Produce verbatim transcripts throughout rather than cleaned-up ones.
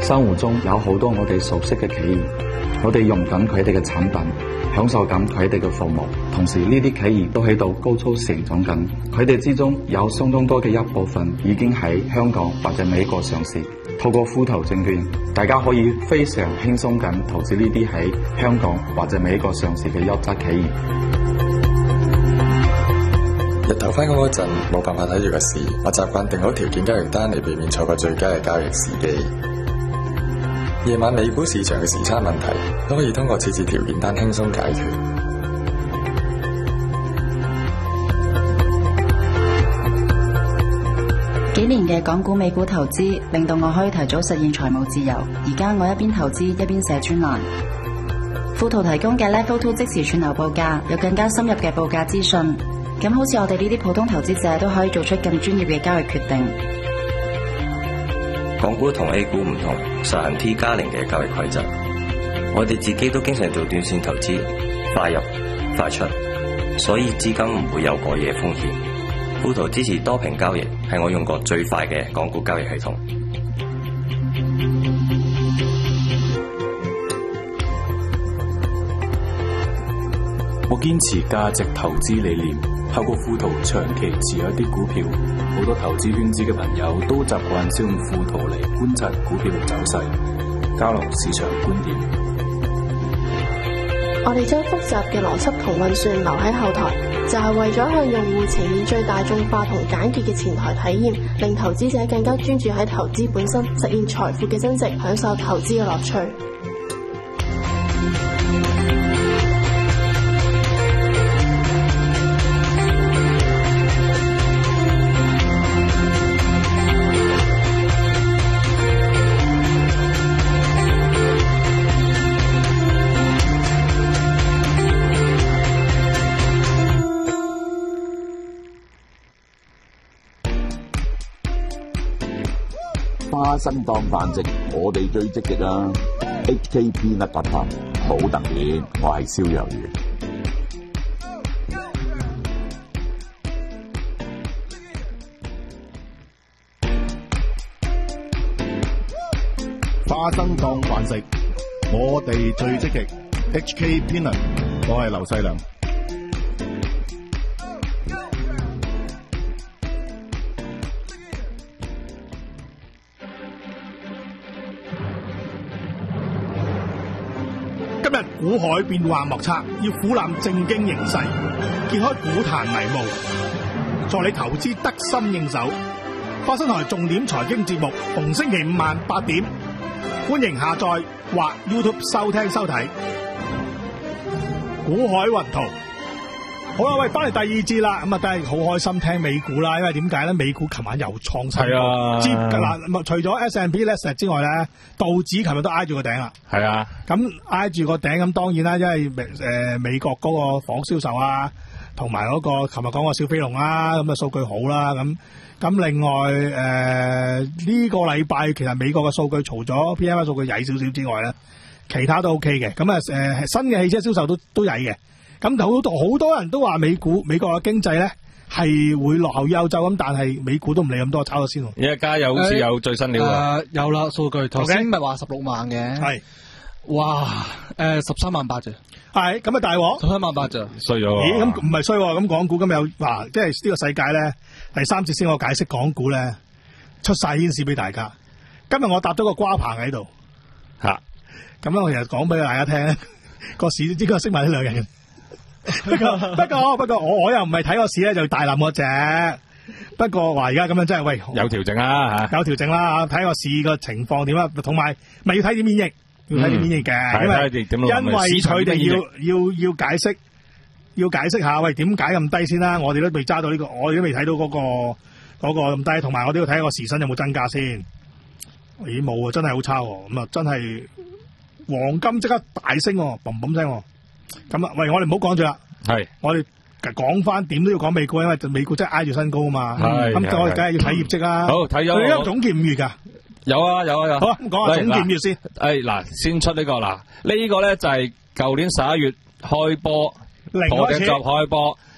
生活中有好多我哋熟悉嘅企業，我哋用緊佢哋嘅產品，享受緊佢哋嘅服務，同時呢啲企業都喺度高速成長緊，佢哋之中有相當多嘅一部分已經喺香港或者美國上市。透過富途證券，大家可以非常輕鬆咁投資呢啲喺香港或者美國上市嘅優質企業。 日頭返工嗰陣冇辦法睇住個市，我習慣定好條件交易單嚟避免錯過最佳嘅交易時機。夜晚美股市場嘅時差問題都可以通過設置條件單輕鬆解決。 幾年嘅港股美股投資令到我可以提早實現財務自由。而家我一邊投資一邊寫專欄。富途提供嘅 Level Two 即時串流報價，有更加深入嘅報價資訊。咁好似我哋呢啲普通投資者都可以做出更專業嘅交易決定。 港股同 A 股唔同，實行 T 加零嘅交易規則。我哋自己都經常做短線投資，快入快出，所以資金唔會有過夜風險。富途支持多屏交易，係我用過最快嘅港股交易系統。 我堅持價值投資理念，透過富途長期持有一啲股票。好多投資圈子嘅朋友都習慣使用富途嚟觀察股票嘅走勢，交流市場觀點。 我哋將複雜嘅邏輯同運算留喺後台，就係為咗向用戶呈現最大眾化同簡潔嘅前台體驗，令投資者更加專注喺投資本身，實現財富嘅增值，享受投資嘅樂趣。 花生當飯食，我哋最積極啊 ！H K Peanut Butter 好特別，我係蕭若元。 花生當飯食，我哋最積極 H K Peanut， 我係劉細良。今日股海變幻莫測，要俯瞰正經形勢，揭開股壇迷霧，助你投資得心應手。花生台重點財經節目，逢星期五晚八點，歡迎下載或 YouTube 收聽收睇。股海雲圖，好啦，喂，翻嚟第二節啦，咁啊，都係好開心聽美股啦，因為點解咧？美股琴晚又創新高， 係啊， 接嗱，除咗 S and P 咧石之外咧，道指琴日都挨住個頂啦。係啊，咁挨住個頂，咁當然啦，因為誒、呃、美國嗰個房銷售啊，同埋嗰個琴日講個小飛龍啦，咁啊數據好啦，咁咁另外誒呢、呃這個禮拜其實美國嘅數據除咗 P M I 數據曳少少之外咧，其他都 OK 嘅，咁啊誒新嘅汽車銷售都都曳嘅。咁好多好多人都話美股美國嘅經濟咧係會落後於歐洲，咁但係美股都唔理咁多，炒咗先喎。 而家又好似有最新料啊、 呃！有啦，數據頭先咪話十六萬嘅，係哇誒十三萬八啫， 係咁啊大鑊，十三萬八咋， 衰咗。 咦咁唔係衰喎，咁港股今日有嗱，即係呢個世界咧第三節先我解釋港股咧出晒顯示俾大家。今日我搭咗個瓜棚喺度嚇，咁咧我其實講俾大家聽個市應該識埋呢兩人。不過不過不過我我又唔係睇個市咧就大冧嗰隻，不過話而家咁樣真係喂有調整啦嚇， 有調整啦，睇個市個情況點啊，同埋咪要睇啲免疫，要睇啲免疫嘅、嗯，因為因為佢哋要要要解釋，要解釋下喂點解咁低先啦，我哋都未揸到呢、這個，我哋都未睇到嗰、那個嗰、那個咁低，同埋我都要睇個時薪有冇增加先。咦冇啊，真係好差喎，咁啊真係黃金即刻大升喎，嘣嘣聲喎。咁啊，喂，我哋唔好講住啦，係，我哋講翻點都要講美股，因為美股真係挨住新高啊嘛，咁我哋梗係要睇業績啦。好，睇咗。你有總結五月噶？有啊，有啊，有。好啊，咁講下總結五月先。誒，嗱，先出呢個嗱，呢個咧就係舊年十一月開波，零開始開波，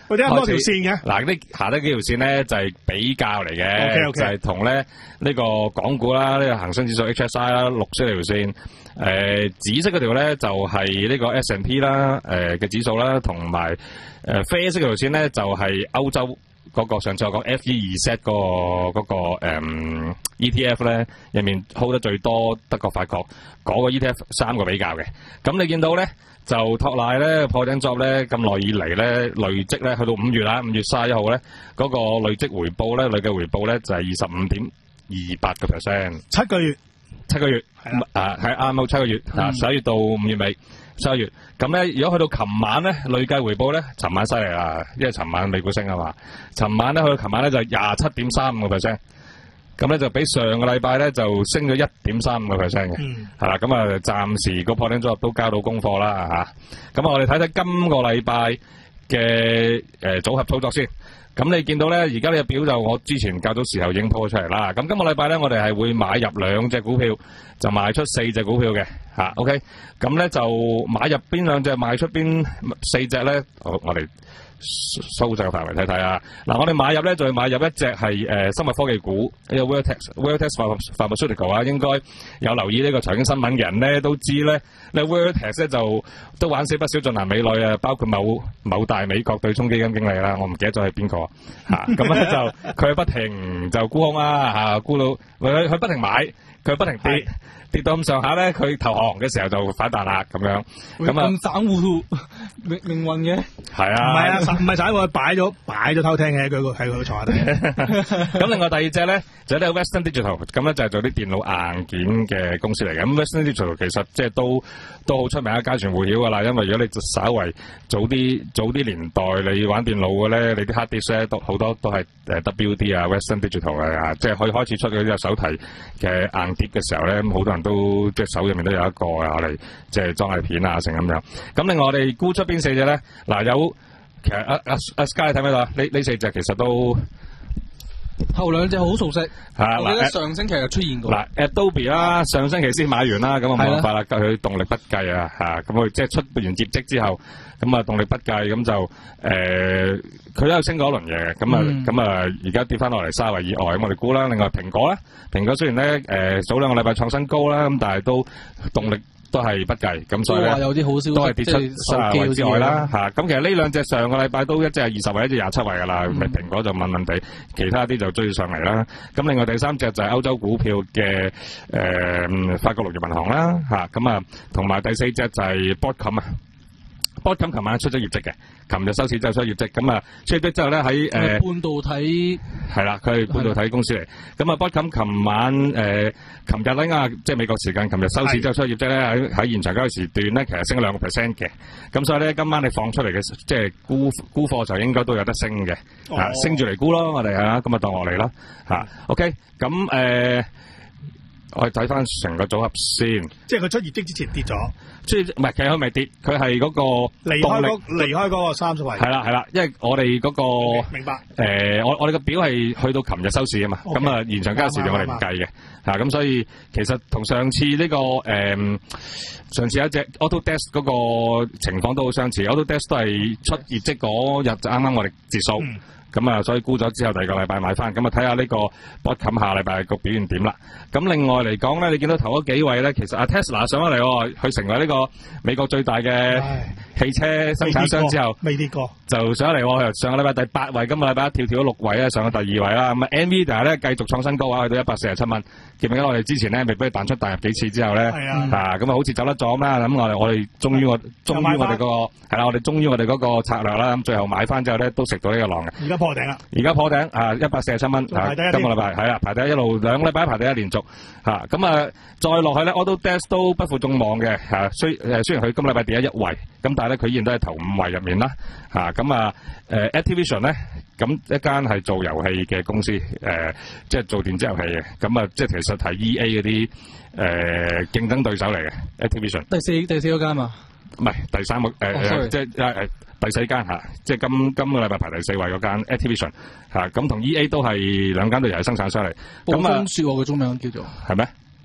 或者有多條線嘅。 嗱，呢下低幾條線咧就係比較嚟嘅 ，OK OK， 就係同咧呢個港股啦，呢個恒生指數 H S I 啦，綠色條線，誒紫色嗰條咧就係呢個 S and P 啦，誒嘅指數啦，同埋誒啡色嗰條線咧就係歐洲。嗰、那個上次我講 F E 二 set 嗰個嗰、那個嗯、E T F 咧，入面 hold 得最多德國法國嗰、那個 E T F 三個比較嘅。咁你見到咧就托賴咧破頂作咧咁耐以嚟咧累積咧去到五月啦，五月三十一號咧嗰個累積回報咧累計回報咧就係二十五點二八個 percent， 七個月七個月係啊係啱好七個月啊十一月到五月尾。十一月咁咧，如果去到琴晚咧，累計回報咧，尋晚犀利啦，因為尋晚美股升啊嘛。尋晚咧去到琴晚咧就廿七點三五個 percent，咁咧就比上個禮拜咧就升咗一點三五個 percent 嘅，係啦。咁啊，暫時個破頂組合都交到功課啦嚇。咁啊，我哋睇睇今個禮拜嘅誒組合操作先。咁你見到咧，而家呢個表就我之前較早時候已經鋪咗出嚟啦。咁今個禮拜咧，我哋係會買入兩隻股票，就賣出四隻股票嘅嚇。OK，咁咧就買入邊兩隻，賣出邊四隻咧。我我哋收窄個範圍睇睇啊。嗱，我哋買入咧就係買入一隻係誒生物科技股，呢個 Vertex Pharmaceutical 啊，應該有留意呢個財經新聞嘅人咧都知咧，呢 Vertex 咧就都玩死不少俊男美女啊，包括某某大美國對沖基金經理啦，我唔記得咗係邊個嚇。咁咧就佢不停就沽空啦嚇，沽到佢佢不停買，佢不停跌。跌到咁上下咧，佢投降嘅時候就反彈啦，咁樣咁啊， 咁散戶命命運嘅係啊， 唔係啊，唔係散戶擺咗擺咗偷聽嘅，佢個喺佢個床下底。 咁另外第二隻咧就係呢個 Western Digital， 咁咧就係做啲電腦硬件嘅公司嚟嘅。咁 Western Digital 其實即係都都好出名，家傳戶曉噶啦。因為如果你稍為早啲早啲年代你玩電腦嘅咧，你啲 hard disk 咧都好多都係誒 W D 啊 Western Digital 嘅，即係可以開始出嗰啲手提嘅硬碟嘅時候咧，咁好多人都即係手入面都有一個啊，我哋即係裝係片啊，成咁樣。咁另外我哋沽出邊四隻咧？嗱，有其實阿阿阿 Sky 睇唔睇到啊？呢呢四隻其實都後兩隻好熟悉， 啊、 我記得上星期就出現過。 嗱 ，Adobe 啦，上星期先買完啦，咁啊冇辦法啦，佢動力不繼啊，嚇咁佢即係出完業績之後，咁啊動力不繼，咁就誒佢都有升過一輪嘅，咁啊咁啊而家跌翻落嚟稍為意外，咁我哋估啦。另外蘋果咧，蘋果雖然咧誒、呃、早兩個禮拜創新高啦，咁但係都動力都係不計，咁所以咧有啲好消息都係跌出三十位之外啦嚇。咁其實呢兩隻上個禮拜都一隻係二十位，一隻廿七位㗎啦。咪、嗯、蘋果就問問地，其他啲就追上嚟啦。咁另外第三隻就係歐洲股票嘅誒、呃、法國農業銀行啦嚇。咁啊同埋第四隻就係 Broadcom 啊。Broadcom 琴晚出咗業績嘅，琴日收市之後出業績，咁啊出業績之後咧喺誒半導體係啦，佢係半導體公司嚟。咁啊 Broadcom 琴晚誒琴日咧啊，即係美國時間琴日收市之後出業績咧，喺喺現場交易時段咧，其實升兩個 percent 嘅。咁所以咧今晚你放出嚟嘅即係沽沽貨就應該都有得升嘅，哦、啊升住嚟沽咯，我哋啊咁啊當落嚟啦嚇。OK，咁誒。呃我哋睇翻成個組合先， 即係佢出業績之前跌咗， 即係唔係其實佢未跌，佢係嗰個離開嗰離開嗰個三十位。 係啦係啦，因為我哋嗰、嗰個、okay, 明白誒、呃，我我哋個表係去到琴日收市啊嘛，咁、okay, 啊現場交易時段我哋唔計嘅嚇，咁、啊、所以其實同上次呢、呢個誒、呃、上次有一隻 Autodesk 嗰個情況都好相似 ，Autodesk 都係出業績嗰日就啱啱我哋截數。嗯咁啊，所以沽咗之後，第二個禮拜買翻，咁啊睇下呢個 Broadcom 下禮拜個表現點啦。咁另外嚟講咧，你見到頭嗰幾位咧，其實阿 Tesla 上咗嚟喎，佢成為呢個美國最大嘅汽車生產商之後， 未跌過， 就上咗嚟喎。上個禮拜第八位，今個禮拜一跳跳咗六位啊，上咗第二位啦。咁啊 Nvidia 咧繼續創新高啊，去到一百四十七蚊。記唔記得我哋之前咧，未俾佢彈出彈入幾次之後咧，啊咁啊好似走得咗咁啦。咁我哋我哋終於我終於我哋個係啦，我哋終於我哋嗰個策略啦。咁最後買翻之後咧，都食到呢個浪嘅。 而家破頂啦！ 而家破頂啊，一百四十七蚊啊，今個禮拜係啦，排第一，一路兩個禮拜排第一連續嚇，咁啊再落去咧，Autodesk都不負眾望嘅嚇，雖誒雖然佢今個禮拜第一一位，咁但係咧佢依然都係頭五位入面啦嚇，咁啊誒 Activision 咧，咁一間係做遊戲嘅公司誒，即係做電子遊戲嘅，咁啊即係其實係 E A 嗰啲誒競爭對手嚟嘅 Activision。 第四第四嗰間嘛？ 唔係第三個誒，即係誒。第四間嚇，即係今今個禮拜排第四位嗰間 Activision 嚇，咁同 E A 都係兩間都又係生產商嚟。 暴風雪喎，個中名叫做係咩？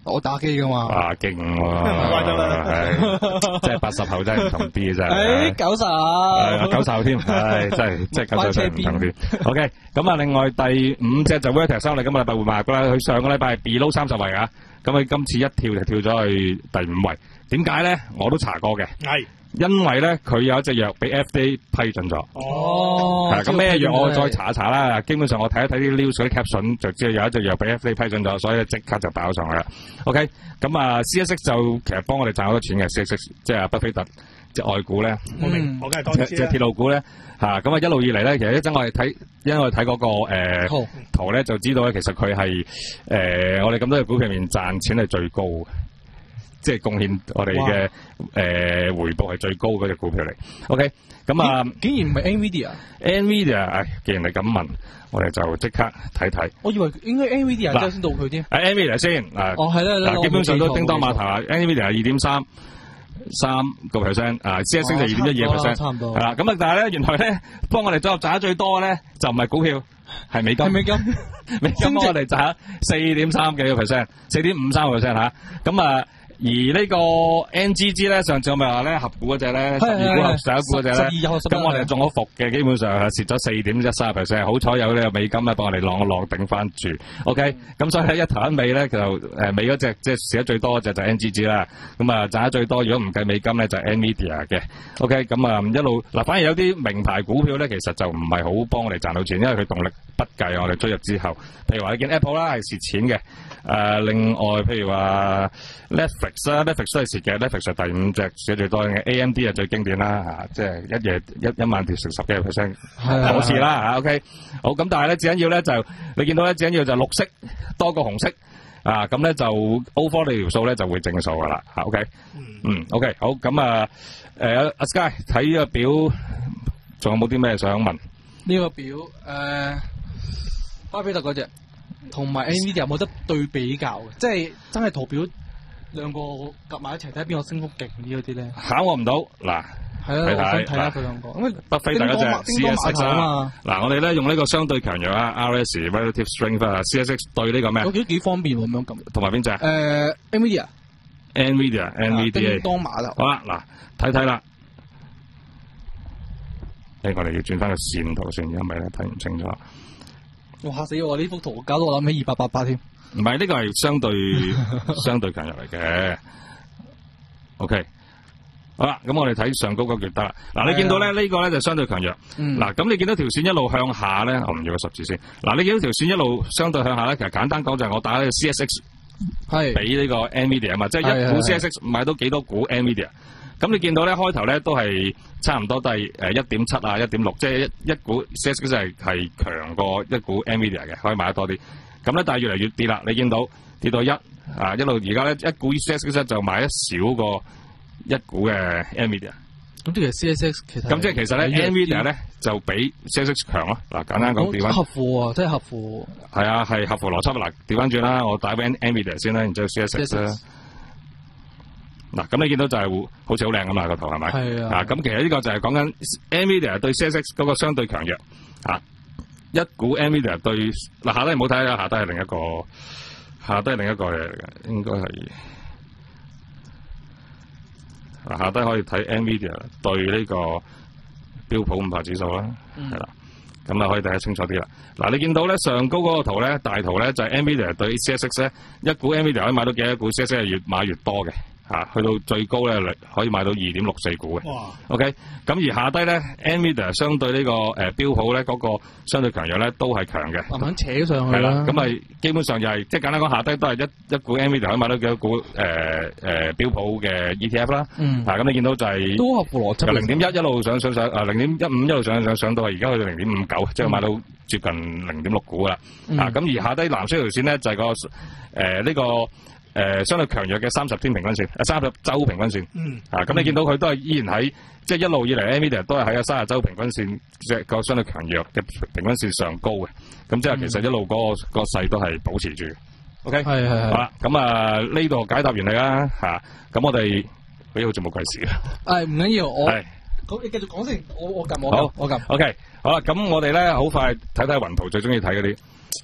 我打機噶嘛。 哇，勁喎！係，即係八十後真係唔同啲嘅真係。 誒，九十， 九十後添，係真係即係九十真係唔同啲。OK，咁啊，另外第五隻就 Vertex 啦，我哋今個禮拜會賣噶啦。佢上個禮拜係 below 三十位啊，咁佢今次一跳就跳咗去第五位。點解咧？我都查過嘅。係。因為咧，佢有一隻藥俾 F D A 批准咗。哦。係咁咩藥？我再查一查啦。基本上我睇一睇啲 news 嗰啲 caption 就知道有一隻藥俾 F D A 批准咗，所以即刻就爆上去啦。OK。咁啊 ，C S X 就其實幫我哋賺好多錢嘅 C S X， 即係巴菲特即係外股咧。我明，我梗係當知啦。即係鐵路股咧，嚇咁啊一路以嚟咧，其實一陣我哋睇，因為我哋睇嗰個誒圖咧，就知道咧，其實佢係誒我哋咁多隻股票入面賺錢係最高嘅。即係貢獻我哋嘅誒回報係最高嗰隻股票嚟。OK，咁啊， 竟然唔係 Nvidia？Nvidia， 唉，既然你咁問，我哋就即刻睇睇。 我以為應該 Nvidia 之後先到佢添。 誒 Nvidia 先嗱， 哦係啦， 嗱基本上都叮當碼頭啊。Nvidia 係二點三三個 percent， 啊 C S X 就二點一二個 percent， 差唔多。 係啦，咁啊，但係咧原來咧幫我哋組合賺得最多嘅咧就唔係股票，係美金。 係美金， 美金幫我哋賺四點三幾個 percent， 四點五三個 percent 嚇，咁啊。而呢個 N G G 咧，上次我咪話咧合股嗰隻咧，十二股合十一股嗰隻咧，咁我哋中咗伏嘅，基本上係蝕咗四點一三 percent， 好彩有呢個美金咧幫我哋晾一晾頂翻住。OK，咁所以咧一頭一尾咧就誒尾嗰隻即係蝕得最多嗰隻就 N G G 啦，咁啊賺得最多，如果唔計美金咧就 Nvidia 嘅。OK，咁啊一路嗱，反而有啲名牌股票咧，其實就唔係好幫我哋賺到錢，因為佢動力不計，我哋追入之後，譬如話你見 Apple 啦係蝕錢嘅，誒、呃、另外譬如話 Netflix 啦 ，Netflix 都係蝕嘅 ，Netflix 係第五隻蝕最多嘅 ，A M D 係最經典啦嚇，即係一夜一一晚跌成十幾個 percent， 好事啦嚇 ，OK， 好咁，但係咧最緊要咧就你見到咧最緊要就綠色多過紅色啊，咁咧就 overall 呢條數咧就會正數噶啦嚇 ，OK， 嗯 ，OK， 好咁啊，誒阿 Sky 睇呢個表，仲有冇啲咩想問？ 呢個表誒、呃，巴菲特嗰隻同埋 Nvidia 有冇得對比較嘅？即係真係圖表兩個夾埋一齊睇邊個升幅勁啲嗰啲咧？ 考我唔到嗱， 係啊，我想睇下佢兩個。咁巴菲特嗰隻 C S X 啊，嗱我哋咧用呢個相對強弱啊 ，R S relative strength 啊 ，C S X 對呢個咩？ 我覺得幾方便喎，咁樣咁。 同埋邊隻？誒、 呃、，Nvidia，Nvidia，N V D A。 叮當碼頭。 好啦，嗱睇睇啦。誒，我哋要轉翻個線圖先，因為咧睇唔清楚。 我嚇死我！呢幅圖搞到我諗起二八八八添。 唔係，呢個係相對相對強弱嚟嘅。OK， 好啦，咁我哋睇上高嗰橛得啦。嗱，你見到咧呢、呢個咧就相對強弱。嗱、嗯，咁你見到條線一路向下咧，我唔要個十字先。嗱，你見到條線一路相對向下咧，其實簡單講就係我打呢個 C S X 係俾呢個 Nvidia 啊嘛，即係一股 C S X 買到幾多股 Nvidia。咁你見到咧開頭咧都係差唔多都係誒一點七啊一點六，即係一一股 C S X 係係強過一股 Nvidia 嘅，可以買得多啲。咁咧但係越嚟越跌啦，你見到跌到一啊一路而家咧一股 C S X 就買一少過一股嘅 Nvidia。 咁即係 C S X 其實咁即係其實咧 Nvidia 咧就比 C S X 強咯。嗱簡單講調翻。 合乎啊，即係合乎。 係啊，係合乎邏輯。嗱調翻轉啦，我打俾 Nvidia 先啦，然之後 C S X 啦。嗱，咁你見到就係好似好靚咁嘛個圖係咪？係啊。咁其實呢個就係講緊 Nvidia 對 C S X 嗰個相對強弱啊。一股 Nvidia 對嗱下低唔好睇啦，下低係另一個，下低係另一個嘢嚟嘅，應該係嗱下低可以睇 Nvidia 對呢個標普五百指數啦，係啦、嗯，咁啊可以睇得清楚啲啦。嗱，你見到咧上高嗰個圖咧大圖咧就係 Nvidia 對 C S X 咧，一股 Nvidia 可以買到幾多股 C S X 係越買越多嘅。啊，去到最高咧，可以買到二點六四股嘅。哇 ！OK， 咁而下低咧 ，Nvidia 相對呢、這個誒、呃、標普咧嗰、那個相對強弱咧都係強嘅。 慢慢扯上去啦。 咁咪基本上就係、是、即係簡單講，下低都係一一股 Nvidia 可以買到幾多股誒誒、呃呃、標普嘅 E T F 啦。嗯。啊，咁你見到就係、是、 都合乎邏輯。 由零點一一路上上上啊，零點一五一路上上上到係而家去到零點五九，即係買到接近零點六股啦。嗯、啊，咁而下低藍色條線咧就係、是、個誒呢、呃這個。誒、呃，相對強弱嘅三十天平均線，誒三十周平均線，嗯，啊，咁你見到佢都係依然喺，即係一路以嚟 Nvidia 都係喺個三十周平均線，即係個相對強弱嘅平均線上高嘅，咁即係其實一路嗰、那個、嗯、個勢都係保持住 ，OK，係係係，好啦，咁啊呢度解答完你啦，吓、啊，咁我哋，咦好似冇計時啊， 誒唔緊要，我， 係， 咁你繼續講先，我我撳我撳，我撳 ，OK，好啦，咁我哋咧好快睇睇雲圖最中意睇嗰啲。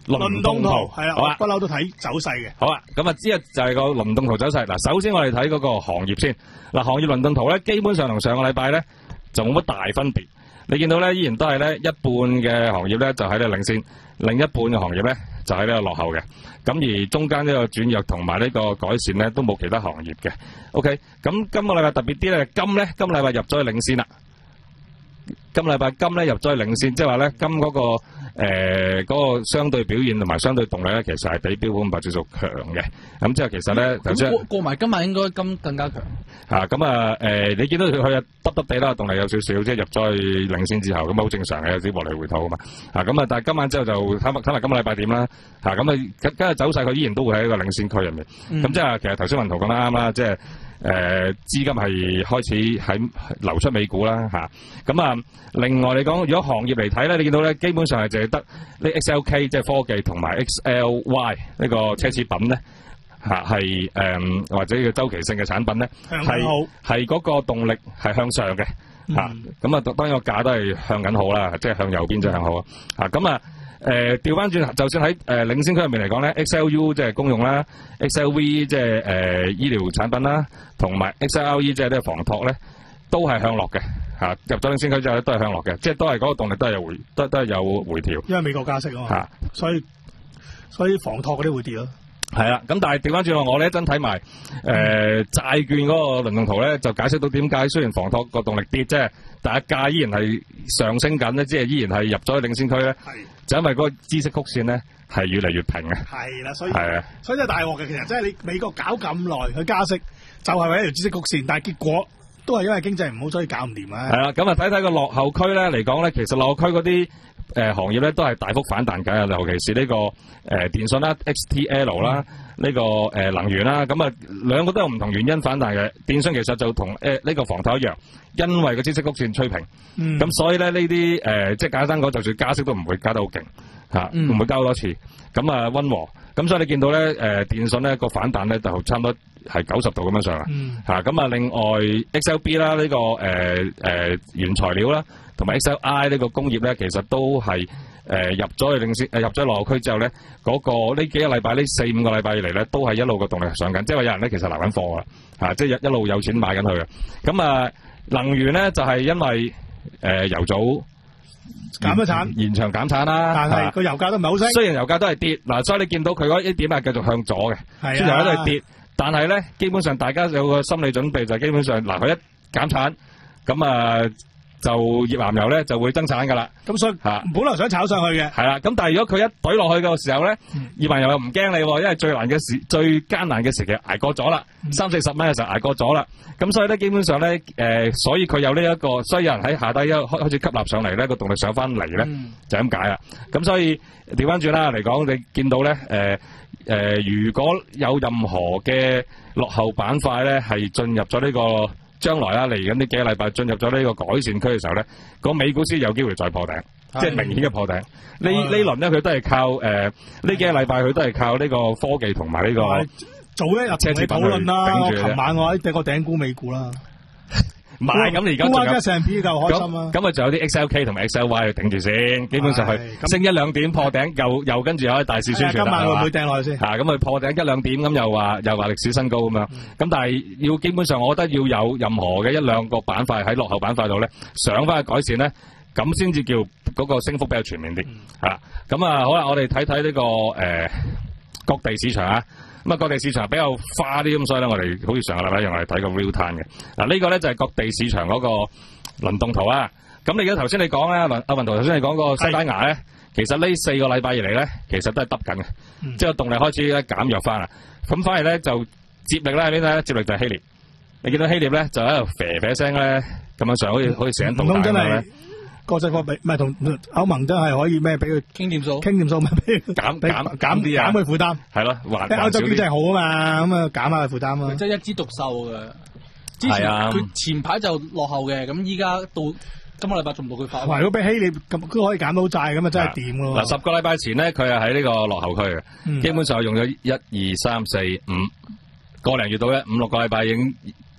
輪動圖係啦， 好啊， 不嬲都睇走勢嘅。 好啊，咁啊，之後就係個輪動圖走勢。嗱，首先我哋睇嗰個行業先。嗱，行業輪動圖咧，基本上同上個禮拜咧就冇乜大分別。你見到咧，依然都係咧一半嘅行業咧就喺度領先，另一半嘅行業咧就喺呢個落後嘅。咁而中間呢個轉弱同埋呢個改善咧都冇其他行業嘅。OK，咁今個禮拜特別啲咧，金咧今禮拜入咗去領先啦。今禮拜金咧入咗去領先，即係話咧金嗰、那個誒嗰、呃那個相對表現同埋相對動力咧，其實係比標普五百指數強嘅。咁即係其實咧，頭先過過埋今晚應該金更加強。 嚇咁啊誒、呃，你見到佢佢啊耷耷地啦，動力有少少，即係入咗去領先之後，咁好正常嘅，有啲獲利回吐啊嘛。嚇咁啊，但係今晚之後就睇埋睇埋今個禮拜點啦。嚇咁啊，今今日走勢佢依然都會喺一個領先區入面。咁、嗯、即係其實頭先雲圖講得啱啦，即係。誒、呃、資金係開始喺流出美股啦嚇，咁啊另外你講如果行業嚟睇咧，你見到咧基本上係淨係得呢 X L K 即係科技同埋 X L Y 呢個奢侈品咧嚇係誒或者叫周期性嘅產品咧係係嗰個動力係向上嘅嚇，咁啊當然個價都係向緊好啦，即係向右邊就向好啊嚇，咁啊。誒調翻轉，就算喺誒、呃、領先區入面嚟講咧 ，X L U 即係公用啦 ，X L V 即係誒、呃、醫療產品啦，同埋 X L R E 即係呢個房託咧，都係向落嘅嚇。入咗領先區之後咧，都係向落嘅，即係都係嗰個動力都係有回，都都係有回調。因為美國加息啊嘛，嚇，所以所以房託嗰啲會跌咯。係啦，咁但係調翻轉我咧一陣睇埋誒債券嗰個輪動圖咧，就解釋到點解雖然房託個動力跌啫，但係價依然係上升緊咧，即係依然係入咗去領先區咧。就因為嗰個孳息曲線咧係越嚟越平嘅。係啦，所以係啊，所以真係大鑊嘅。其實即係你美國搞咁耐佢加息，就係為一條孳息曲線，但係結果都係因為經濟唔好，所以搞唔掂啊。係啦，咁啊睇睇個落後區咧嚟講咧，其實落後區嗰啲誒行業咧都係大幅反彈緊啊，尤其是呢、這個誒、呃、電信啦、X T L 啦、呢、嗯這個誒、呃、能源啦，咁啊兩個都有唔同原因反彈嘅。電信其實就同誒呢個房託一樣，因為個孳息曲線吹平，咁、嗯、所以咧呢啲誒即係簡單講，就算加息都唔會加得好勁嚇，唔、嗯、會加好多次，咁啊溫和。咁所以你見到咧誒、呃、電信咧個反彈咧就差唔多係九十度咁樣上啦嚇。咁、嗯、啊另外 X L B 啦呢、這個誒誒、呃呃、原材料啦。同埋 X L I 呢個工業咧，其實都係誒、呃、入咗去領先，誒入咗落區之後咧，嗰、那個呢幾個禮拜，呢四五個禮拜以嚟咧，都係一路個動力上緊，即係話有人咧其實留緊貨啦，嚇、啊，即係一一路有錢買緊佢嘅。咁啊，能源咧就係、是、因為誒、呃、油組減咗產，延長減產啦，但係個油價都唔係好升。雖然油價都係跌，嗱、啊，所以你見到佢嗰一點係繼續向左嘅，雖然喺度跌，但係咧基本上大家有個心理準備就係基本上嗱，佢、啊、一減產，咁啊。就頁岩油咧就會增產噶啦，咁所以嚇本來想炒上去嘅，係啦。咁但係如果佢一懟落去嘅時候咧，頁岩油又唔驚你，因為最難嘅時、最艱難嘅時期捱過咗啦，三四十蚊嘅時候捱過咗啦。咁所以咧，基本上咧，誒、呃，所以佢有呢、這、一個，所以有人喺下低一開開始吸納上嚟咧，個動力上翻嚟咧，就咁解啦。咁所以調翻轉啦嚟講，你見到咧，誒、呃、誒、呃，如果有任何嘅落後板塊咧，係進入咗呢、這個。將來啦，嚟緊呢幾個禮拜進入咗呢個改善區嘅時候咧，個美股先有機會再破頂，即係明顯嘅破頂。呢呢輪咧，佢都係靠誒呢幾個禮拜，佢都係靠呢個科技同埋呢個早一日同你討論啦。我琴晚我喺第個頂估美股啦。唔係咁，而家仲有 S and P 夠開心啊！咁啊，仲有啲 X L K 同埋 X L Y 去頂住先，基本上係升一兩點破頂，又又跟住又可以大肆宣傳啦。今晚會唔會掟落去先？嚇，咁佢破頂一兩點，咁又話又話歷史新高咁樣。咁、嗯、但係要基本上，我覺得要有任何嘅一兩個板塊喺落後板塊度咧，上翻去改善咧，咁先至叫嗰個升幅比較全面啲。嚇、嗯，咁啊好啦，我哋睇睇呢個誒、呃、各地市場啊。咁啊，各地市場比較花啲咁，所以咧，我哋好似上個禮拜一樣，我哋睇個 real time 嘅。嗱，呢個咧就係各地市場嗰個輪動圖啊。咁你而家頭先你講咧，阿雲圖頭先你講個西班牙咧，其實呢四個禮拜以嚟咧，其實都係耷緊嘅，即係動力開始咧減弱翻啦。咁反而咧就接力咧喺邊咧？接力就係希臘。你見到希臘咧就喺度啡啡聲咧咁樣上，好似好似成棟大咁咧。國際貨幣唔係同歐盟真係可以咩？俾佢傾掂數，傾掂數咪俾減減減啲啊，減佢負擔係咯。歐洲經濟好啊嘛，咁啊減下佢負擔啊。即係一枝獨秀嘅。之前佢前排就落後嘅，咁依家到今個禮拜仲冇佢發。哇！如果俾希臘咁都可以減到債，咁啊真係掂咯。嗱，十個禮拜前咧，佢係喺呢個落後區嘅、嗯，基本上用咗一二三四五個零月到咧，五六個禮拜已經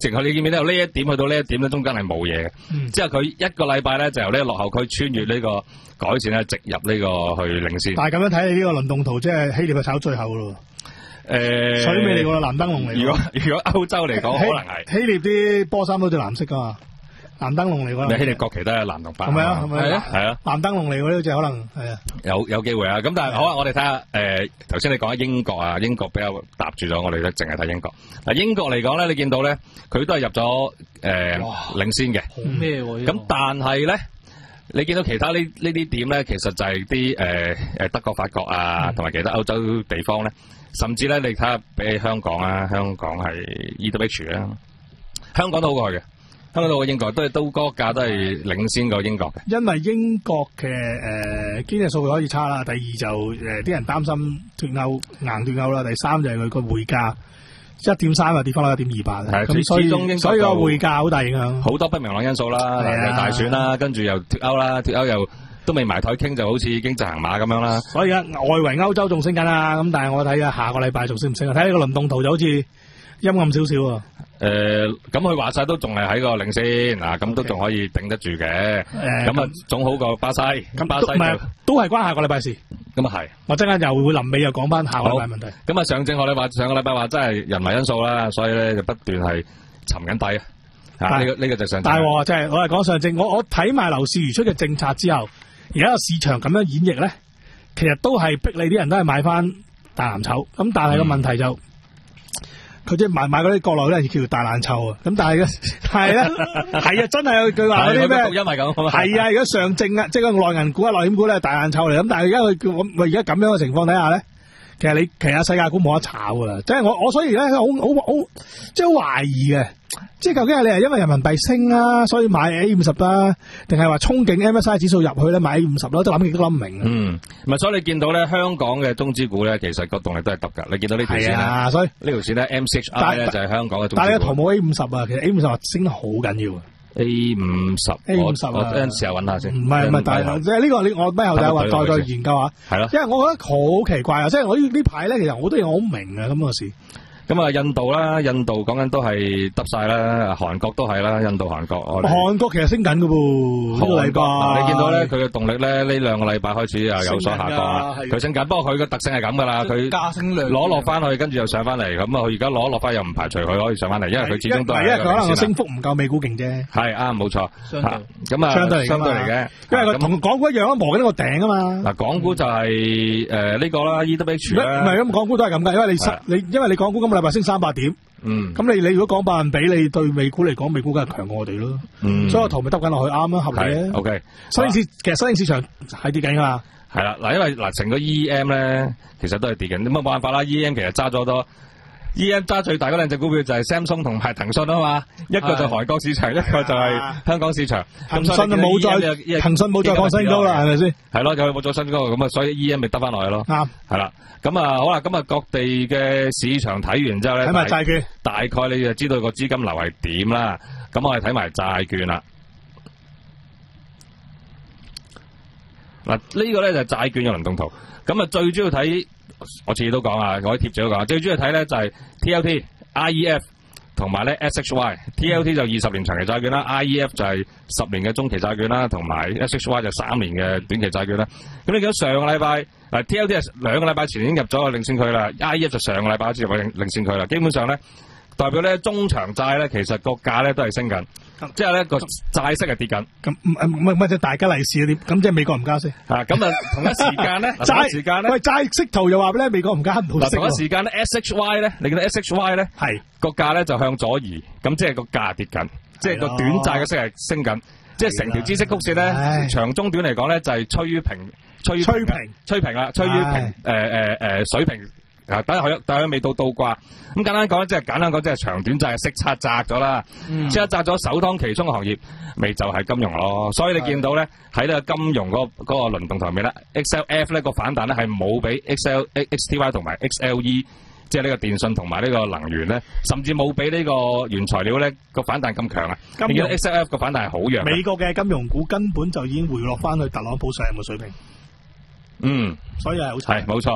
淨係你見唔見到呢一點去到呢一點咧，中間係冇嘢嘅。 嗯、 之後佢一個禮拜咧就由呢個落後區穿越呢個改善咧，直入呢個去領先。 但係咁樣睇，你呢個輪動圖即係希臘係炒最後咯。誒、呃，水尾嚟個藍燈籠嚟。 如果如果歐洲嚟講，可能係希臘啲波衫都對藍色噶嘛。藍燈籠嚟㗎， 希臘國旗都係藍同白， 係咪啊？係咪啊？ 係啊， 藍燈籠嚟嗰啲就可能係啊， 有有機會啊！咁但係好啊，我哋睇下誒，頭先你講緊英國啊，英國比較搭住咗，我哋咧淨係睇英國。嗱，英國嚟講咧，你見到咧，佢都係入咗誒領先嘅。 好咩喎？ 咁但係咧，你見到其他呢呢啲點咧，其實就係啲誒誒德國、法國啊，同埋其他歐洲地方咧，甚至咧你睇下比起香港啊，香港係 E W H 啦，香港都好過去嘅。香港到英國都係都嗰個價都係領先過英國嘅， 因為英國嘅誒經濟數據可以差啦。第二就誒啲、呃、人擔心脱歐硬脱歐啦。第三就係佢個匯價一點三啊跌翻落一點二八，咁所以所以個匯價好大影響， 好多不明朗因素啦，又大選啦，跟住又脱歐啦，脱歐又都未埋台傾，就好似已經直行馬咁樣啦。 所以而家外圍歐洲仲升緊啦，咁但係我睇下下個禮拜仲升唔升啊？睇呢個輪動圖就好似陰暗少少啊。 誒、呃，咁佢話晒都仲係喺個領先嗱，咁、啊、都仲可以頂得住嘅。誒，咁啊總好過巴西。咁巴西就都係都係關下個禮拜事。 咁啊係。 我陣間又會臨尾又講翻下個禮拜問題。 咁啊上證我哋話上個禮拜話真係人為因素啦，所以咧就不斷係沉緊底啊。呢、這個呢、這個就上證。 大鑊即係我係講上證，我我睇埋樓市如出嘅政策之後，而家個市場咁樣演繹咧，其實都係逼你啲人都係買翻大藍籌。咁但係個問題就。嗯佢即係買買嗰啲國內咧，叫做大爛臭啊！咁但係咧，係咧，係啊，真係有句話嗰啲咩？ 因為咁， 係啊！而家上證啊，即係個內銀股啊、內險股咧，大爛臭嚟。咁但係而家佢叫我，我而家咁樣嘅情況底下咧，其實你其實世界股冇得炒噶啦。即係我我所以咧，好好好，即係好懷疑嘅。即係究竟係你係因為人民幣升啦，所以買 A 五十啦，定係話憧憬 M S I 指數入去咧買 A 五十啦？都諗極都諗唔明。 嗯，唔係，所以你見到咧香港嘅中資股咧，其實個動力都係得噶。你見到呢條線啊，所以呢條線咧 M C H I 咧就係香港嘅中資股。 但係個圖冇 A 五十啊，其實 A 五十升得好緊要啊。 A 五十，A 五十，我陣時候揾下先。唔係唔係，但係即係呢個你我咩後仔話再再研究下。 係咯， 因為我覺得好奇怪啊，即係我呢呢排咧，其實好多嘢我好明啊，咁個事。 咁啊，印度啦，印度講緊都係得晒啦，韓國都係啦，印度韓國。 韓國其實升緊㗎喎，呢個禮拜。 你見到咧，佢嘅動力咧，呢兩個禮拜開始啊有所下降。佢升緊，不過佢嘅特性係咁噶啦，佢加升量攞落翻去，跟住又上翻嚟。咁啊，佢而家攞落翻又唔排除佢可以上翻嚟，因為佢始終都係。 因為佢可能個升幅唔夠美股勁啫。 係啱，冇錯。 相對。 咁啊， 相對嚟相對嚟嘅。 因為佢同港股一樣，磨緊個頂啊嘛。 嗱，港股就係誒呢個啦 ，E W H 啦。 唔係咁，港股都係咁噶，因為你失你，因為你港股今個禮拜升三百點。 嗯， 咁你你如果講百分比，你對美股嚟講，美股梗係強過我哋咯。嗯，所以個圖咪得緊落去啱啦，合理嘅。 O K， 新興市其實新興市場係跌緊噶嘛。 係啦，嗱，因為嗱成個 E M 咧，其實都係跌緊，咁冇辦法啦。E M 其實揸咗多 ，E M 揸最大嗰兩隻股票就係 Samsung 同埋騰訊啊嘛，一個就韓國市場，一個就係香港市場。 騰訊就冇再，騰訊冇再創新高啦，係咪先？ 係咯，佢冇咗新高，咁啊，所以 E M 咪得翻落去咯。啱，係啦。咁啊，好啦，咁啊，各地嘅市場睇完之後咧， 睇埋債券， 大概你就知道個資金流係點啦。咁我哋睇埋債券啦。嗱，呢個咧就係債券嘅輪動圖。咁啊，最主要睇，我次次都講啊，我啲貼住都講，最主要睇咧就係 T L T、I E F 同埋咧 S H Y。T L T 就二十年長期債券啦 ，I E F 就係十年嘅中期債券啦，同埋 S H Y 就三年嘅短期債券啦。咁你見到上個禮拜嗱 T L T 係兩個禮拜前已經入咗個領先區啦 ，I E F 就上個禮拜先入咗領先區啦。基本上咧，代表咧中長債咧，其實個價咧都係升緊，即係咧個債息係跌緊。咁唔唔唔係即係大家利是嗰啲，咁即係美國唔加息。 啊，咁啊同一時間咧，同一時間咧， 喂債息圖又話咧美國唔加唔好息。 同一時間咧 S H Y 咧，你見到 S H Y 咧係個價咧就向左移，咁即係個價跌緊，即係個短債嘅息係升緊，即係成條孳息曲線咧，長中短嚟講咧就係趨於平，趨於趨平， 趨平啦，趨於平，誒誒誒水平。啊，等佢等佢未到倒掛，咁簡單講，即係簡單講，即係長短債息差窄咗啦，即係窄咗首當其衝嘅行業，咪就係金融咯。所以你見到咧喺呢個金融嗰個嗰個輪動台面咧 ，X L F 咧個反彈咧係冇比 X L X T Y 同埋 X L E， 即係呢個電信同埋呢個能源咧，甚至冇比呢個原材料咧個反彈咁強啊。你見到 X L F 個反彈係好弱。 美國嘅金融股根本就已經回落翻去特朗普上任嘅水平。 嗯， 所以係好係冇錯。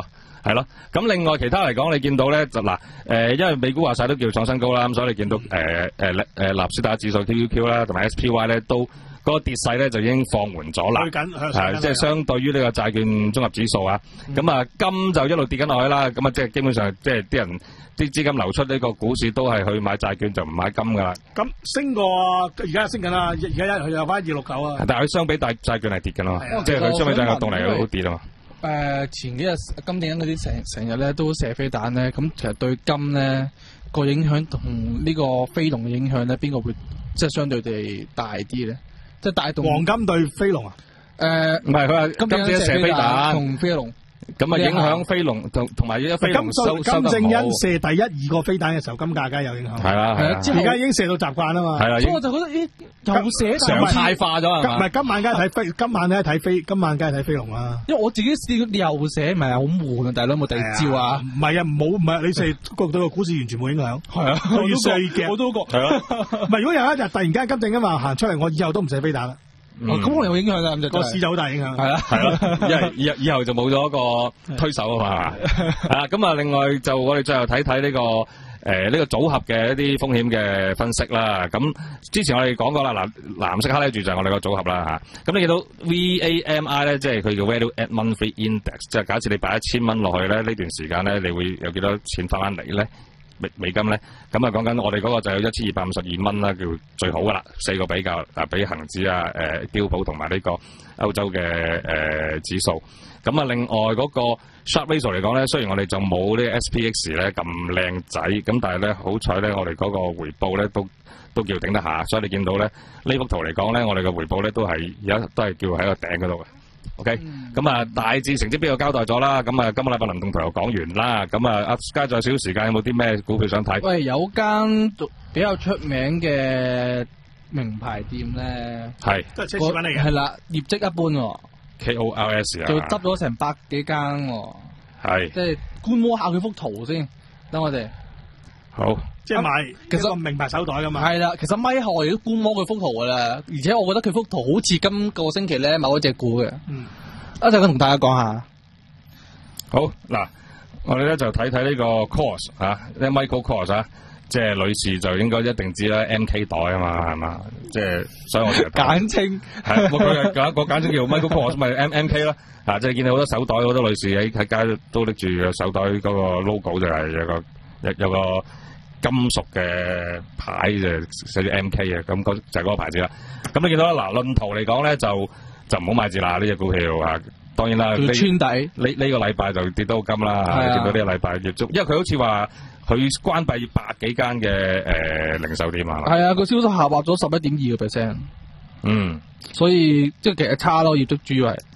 係咯，咁另外其他嚟講，你見到咧就嗱，誒、呃，因為美股話晒都叫創新高啦，咁所以你見到誒誒誒納斯達克指數 Q Q Q 啦，同埋 S P Y 咧都嗰、那個跌勢咧就已經放緩咗啦，係即係相對於呢個債券綜合指數啊，咁、嗯、啊金就一路跌緊落去啦，咁啊即係基本上即係啲人啲資金流出呢個股市都係去買債券就唔買金噶啦。咁升過而家升緊啦，而家佢又翻二六九啊， 但係佢相比大債券係跌緊咯，即係佢相比債券動力好跌啊嘛。 誒、呃、前幾日金正恩嗰啲成成日咧都射飛彈咧，咁其實對金咧個影響同呢個飛龍嘅影響咧，邊個會即係相對地大啲咧？即係帶動黃金對飛龍啊？ 誒唔係佢話金正恩射飛彈同飛龍。 咁啊，影響飛龍同同埋一飛龍收收得好。 金正恩射第一二個飛彈嘅時候，金價梗係有影響。 係啦，係啦， 而家已經射到習慣啦嘛。 係啦， 所以我就覺得咦，又射常態化咗係嘛？ 唔係今晚梗係睇飛，今晚梗係睇飛，今晚梗係睇飛龍啦。 因為我自己試過又射，唔係好悶啊！大佬有冇第二招啊？ 唔係啊，冇唔係你射對個股市完全冇影響。係啊，越射越勁。 我都覺係咯。唔係如果有一日突然間金正恩話行出嚟，我以後都唔射飛彈啦。 嗯、哦，咁我有影響㗎，咁就個市就好大影響。 係啦，係啦，因為以以後就冇咗一個推手啊嘛。係啦，咁啊，另外就我哋最後睇睇呢個誒呢、呃這個組合嘅一啲風險嘅分析啦。咁之前我哋講過啦，嗱藍色黑呢住就係我哋個組合啦嚇。咁你見到 V A M I 咧，即係佢叫 Value at Monthly Index， 即係假設你擺一千蚊落去咧，呢段時間咧，你會有幾多錢翻翻嚟咧？美美金咧，咁啊講緊我哋嗰個就有一千二百五十二蚊啦，叫最好噶啦，四個比較啊，比恒指啊、誒、呃、標普同埋呢個歐洲嘅誒、呃、指數。咁啊，另外嗰個 Sharpe Ratio 嚟講咧，雖然我哋就冇呢 S P X 咧咁靚仔，咁但係咧好彩咧，我哋嗰個回報咧都都叫頂得下，所以你見到咧呢幅圖嚟講咧，我哋嘅回報咧都係而家都係叫喺個頂嗰度嘅。OK，咁、嗯、啊大致成績表又交代咗啦，咁啊今個禮拜輪動圖又講完啦，咁啊阿加仲有少少時間，有冇啲咩股票想睇？ 喂，有間比較出名嘅名牌店咧， 係都係奢侈品嚟嘅， 係啦，業績一般喎 ，K O L S 啊， 就執咗成百幾間喎， 係， 即係觀摩下佢幅圖先，等我哋好。 即係買其實個名牌手袋噶嘛， 係啦，其實咪後亦都觀摩佢幅圖噶啦，而且我覺得佢幅圖好似今個星期咧某一隻股嘅，嗯，一陣間同大家講下。 好嗱，我哋咧就睇睇呢個 Kors 啊，呢 Michael Kors 啊，即係女士就應該一定知啦 ，M K 袋啊嘛，係嘛，即係所以我哋簡稱係我佢係個簡稱叫 Michael Kors 咪 M M K 啦，啊，即係見到好多手袋，好多女士喺喺街都拎住個手袋嗰個 logo 就係有個有有個。金屬嘅牌就寫住 M K 嘅，咁嗰就係嗰個牌子啦。咁你見到啦，嗱論圖嚟講咧，就就唔好買字啦呢隻股票啊。當然啦，呢穿底呢呢個禮拜就跌到金啦。見到呢個禮拜月中，因為佢好似話佢關閉百幾間嘅誒零售店啊。 係啊，個銷售下滑咗十一點二個 percent。嗯，所以即係其實差咯，業績主要係。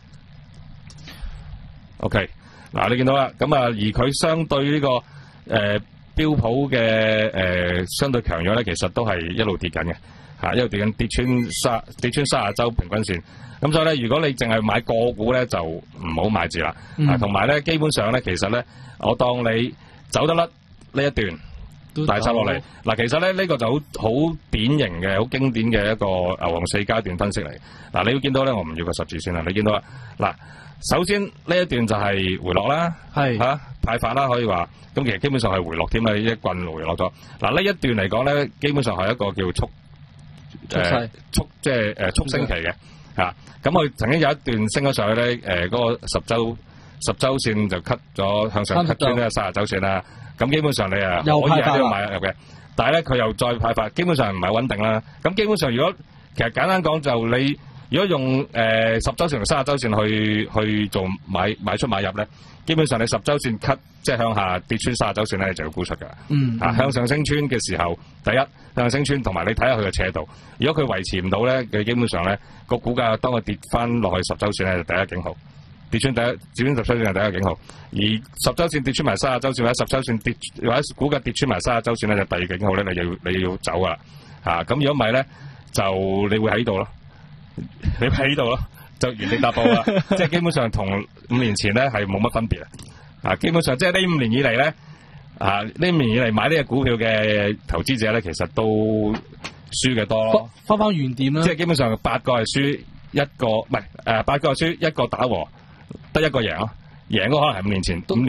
OK，嗱你見到啦，咁啊而佢相對呢、這個誒。呃標普嘅誒、呃、相對強弱咧，其實都係一路跌緊嘅，嚇一路跌緊，跌穿三跌穿三十週平均線。咁所以咧，如果你淨係買個股咧，就唔好買住啦。啊，同埋咧，基本上咧，其實咧，我當你走得甩呢一段大抽落嚟，嗱，其實咧呢、這個就好好典型嘅、好經典嘅一個牛熊四階段分析嚟。嗱，你會見到咧，我唔要個十字線啦，你見到啦，嗱。首先呢一段就係回落啦，係嚇、啊、派發啦，可以話咁其實基本上係回落添啊，一棍回落咗。嗱呢一段嚟講咧，基本上係一個叫速誒速即係誒速升期嘅嚇。咁佢、啊、曾經有一段升咗上去咧，誒、呃、嗰、那個十週十週線就 cut 咗向上 cut 穿呢個三十週線啦。咁基本上你啊可以喺度買入嘅，但係咧佢又再派發，基本上唔係穩定啦。咁基本上如果其實簡單講就你。如果用誒、呃、十週線同三十週線去去做買買出買入咧，基本上你十週線 cut 即係向下跌穿三十週線咧，你就要沽出㗎。嗯，啊向上升穿嘅時候，第一向上升穿，同埋你睇下佢嘅斜度。如果佢維持唔到咧，佢基本上咧個股價當佢跌翻落去十週線咧，就第一警號。跌穿第一跌穿十週線係第一個警號。而十週線跌穿埋三十週線或者十週線跌或者股價跌穿埋三十週線咧，就第二個警號咧，你要你要走㗎啦。嚇咁如果唔係咧，就你會喺度咯。你喺度咯，就原地踏步啦，即係基本上同五年前咧係冇乜分別啊！啊，基本上即係呢五年以嚟咧，啊呢五年以嚟買呢隻股票嘅投資者咧，其實都輸嘅多咯。 翻翻原點啦， 即係基本上八個係輸一個，唔係誒八個係輸一個打和，得一個贏咯。贏嗰可能係五年前，五年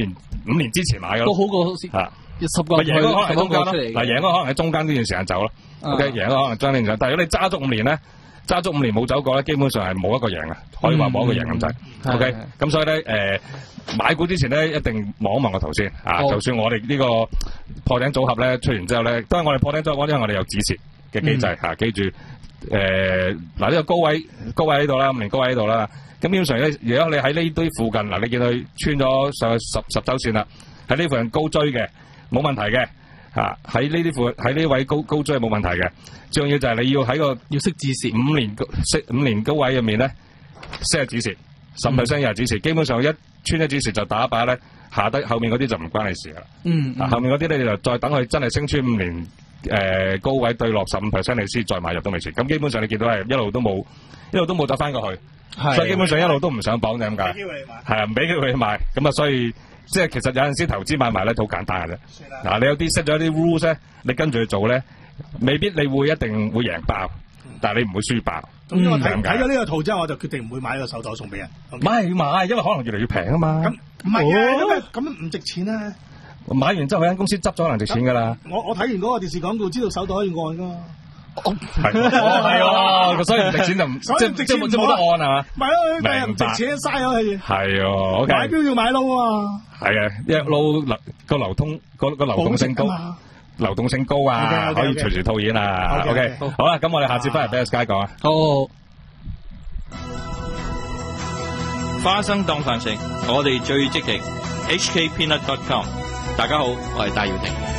五年之前買嘅咯， 都好過嚇。 十個人贏嗰可能係中間咯， 出嚟嗱贏嗰可能喺中間呢段時間走咯。 啊 OK， 贏嗰可能中間呢段時間，但係如果你揸足五年咧，揸足五年冇走過咧，基本上係冇一個贏嘅，可以話冇一個贏咁滯。 嗯 OK， 係咁所以咧誒、呃、買股之前咧一定望一望個圖先啊。 好就算我哋呢個破頂組合咧出完之後咧，當然我哋破頂組合，因為我哋有止蝕嘅機制嚇、嗯啊，記住誒嗱呢個高位高位喺度啦，五年高位喺度啦。咁基本上咧，如果你喺呢堆附近嗱，你見佢穿咗上去十十週線啦，喺呢附近高追嘅冇問題嘅嚇，喺呢啲附喺呢位高高追係冇問題嘅。最重要就係你要喺個要識止蝕， 五年識五年高位入面咧，識係止蝕，十 percent 又係止蝕。基本上一穿一止蝕就打一把咧，下低後面嗰啲就唔關你事噶啦。 嗯， 啊，後面嗰啲咧你就再等佢真係升穿五年誒、呃、高位對落十五 percent，你先再買入都未遲。咁基本上你見到係一路都冇，一路都冇走翻過去。所以基本上一路都唔上榜，點解？係啊，唔俾佢去買，咁啊，所以即係其實有陣時投資買賣咧好簡單嘅啫。嗱，你有啲識咗啲 rules 咧，你跟住去做咧，未必你會一定會贏爆，但係你唔會輸爆。 咁因為睇睇咗呢個圖之後，我就決定唔會買呢個手袋送俾人。 唔係要買，因為可能越嚟越平啊嘛。 咁唔係嘅，因為咁唔值錢啊。 買完之後，間公司執咗可能值錢㗎啦。 我我睇完嗰個電視廣告，知道手袋可以按㗎嘛。 係係啊，所以唔值錢就唔即係即係冇得按係嘛？ 咪咯，咪唔值錢嘥咗佢。 係啊 ，OK。 買標要買撈啊！ 係啊，一撈流個流通個個流動性高，流動性高啊，可以隨時套現啊。OK，好啦，咁我哋下次翻嚟俾阿 Sky 講啊。 好。 花生當飯食，我哋最積極。H K Peanut dot com， 大家好，我係戴耀廷。